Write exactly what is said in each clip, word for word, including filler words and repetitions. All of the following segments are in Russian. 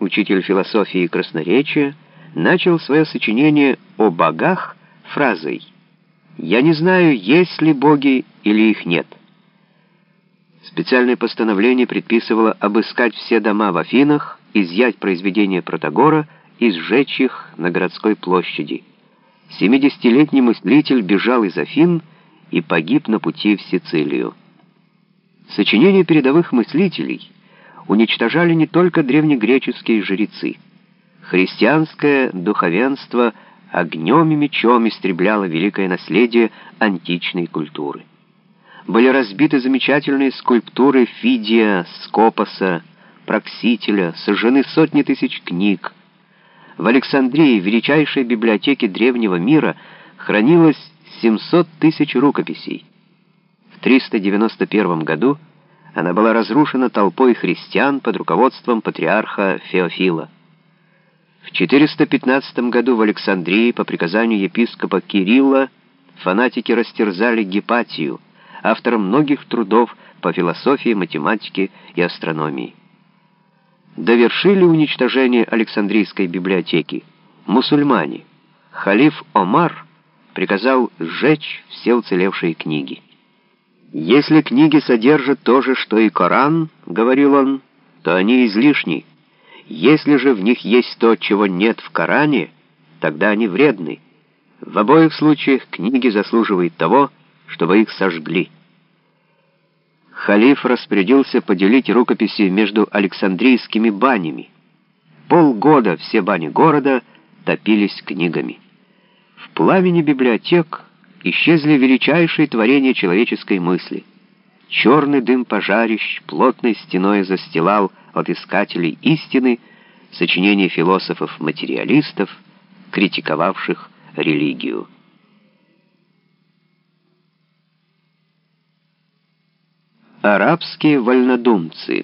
учитель философии и красноречия, начал свое сочинение о богах фразой «Я не знаю, есть ли боги или их нет». Специальное постановление предписывало обыскать все дома в Афинах, изъять произведения Протагора и сжечь их на городской площади. семидесятилетний мыслитель бежал из Афин и погиб на пути в Сицилию. Сочинения передовых мыслителей уничтожали не только древнегреческие жрецы. Христианское духовенство огнем и мечом истребляло великое наследие античной культуры. Были разбиты замечательные скульптуры Фидия, Скопоса, Проксителя, сожжены сотни тысяч книг. В Александрии, в величайшей библиотеке древнего мира, хранилось семьсот тысяч рукописей. В триста девяносто первом году она была разрушена толпой христиан под руководством патриарха Феофила. В четыреста пятнадцатом году в Александрии по приказанию епископа Кирилла фанатики растерзали Гипатию, автора многих трудов по философии, математике и астрономии. Довершили уничтожение Александрийской библиотеки мусульмане. Халиф Омар приказал сжечь все уцелевшие книги. «Если книги содержат то же, что и Коран, — говорил он, — то они излишни. Если же в них есть то, чего нет в Коране, тогда они вредны. В обоих случаях книги заслуживают того, чтобы их сожгли». Халиф распорядился поделить рукописи между Александрийскими банями. Полгода все бани города топились книгами. В пламени библиотек исчезли величайшие творения человеческой мысли. Черный дым пожарищ плотной стеной застилал от искателей истины сочинения философов-материалистов, критиковавших религию. Арабские вольнодумцы.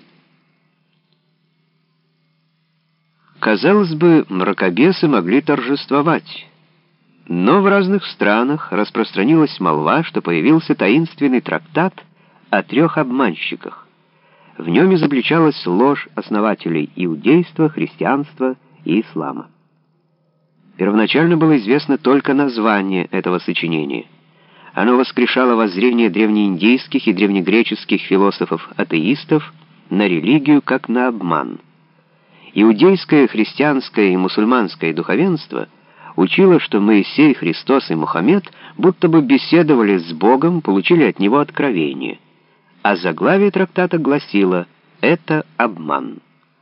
Казалось бы, мракобесы могли торжествовать, но в разных странах распространилась молва, что появился таинственный трактат о трех обманщиках. В нем изобличалась ложь основателей иудейства, христианства и ислама. Первоначально было известно только название этого сочинения. Оно воскрешало воззрение древнеиндийских и древнегреческих философов-атеистов на религию как на обман. Иудейское, христианское и мусульманское духовенство учило, что Моисей, Христос и Мухаммед будто бы беседовали с Богом, получили от него откровение. А заглавие трактата гласило «Это обман».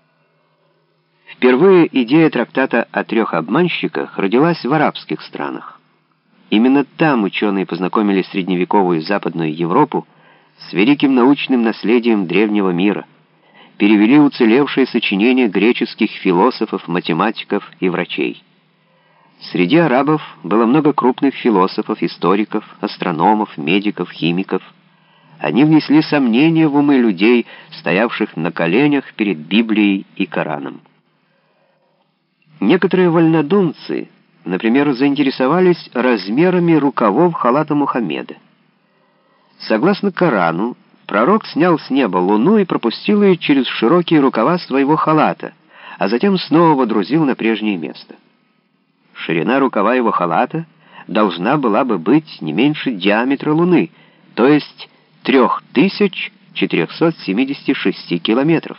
Впервые идея трактата о трех обманщиках родилась в арабских странах. Именно там ученые познакомили средневековую Западную Европу с великим научным наследием древнего мира, перевели уцелевшие сочинения греческих философов, математиков и врачей. Среди арабов было много крупных философов, историков, астрономов, медиков, химиков. Они внесли сомнения в умы людей, стоявших на коленях перед Библией и Кораном. Некоторые вольнодумцы, например, заинтересовались размерами рукавов халата Мухаммеда. Согласно Корану, пророк снял с неба луну и пропустил ее через широкие рукава своего халата, а затем снова водрузил на прежнее место. Ширина рукава его халата должна была бы быть не меньше диаметра Луны, то есть три тысячи четыреста семьдесят шесть километров.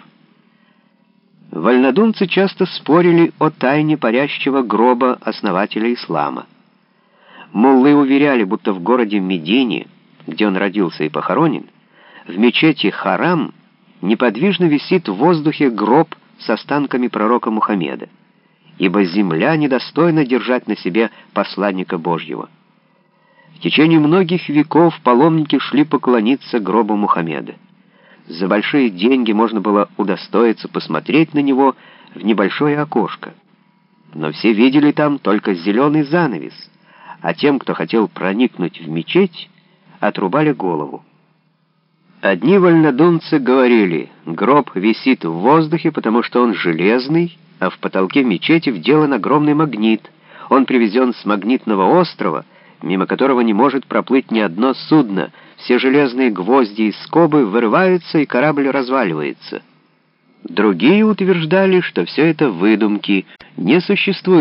Вольнодумцы часто спорили о тайне парящего гроба основателя ислама. Муллы уверяли, будто в городе Медине, где он родился и похоронен, в мечети Харам неподвижно висит в воздухе гроб с останками пророка Мухаммеда, ибо земля недостойна держать на себе посланника Божьего. В течение многих веков паломники шли поклониться гробу Мухаммеда. За большие деньги можно было удостоиться посмотреть на него в небольшое окошко. Но все видели там только зеленый занавес, а тем, кто хотел проникнуть в мечеть, отрубали голову. Одни вольнодумцы говорили, гроб висит в воздухе, потому что он железный, а в потолке мечети вделан огромный магнит. Он привезен с магнитного острова, мимо которого не может проплыть ни одно судно. Все железные гвозди и скобы вырываются, и корабль разваливается. Другие утверждали, что все это выдумки, не существует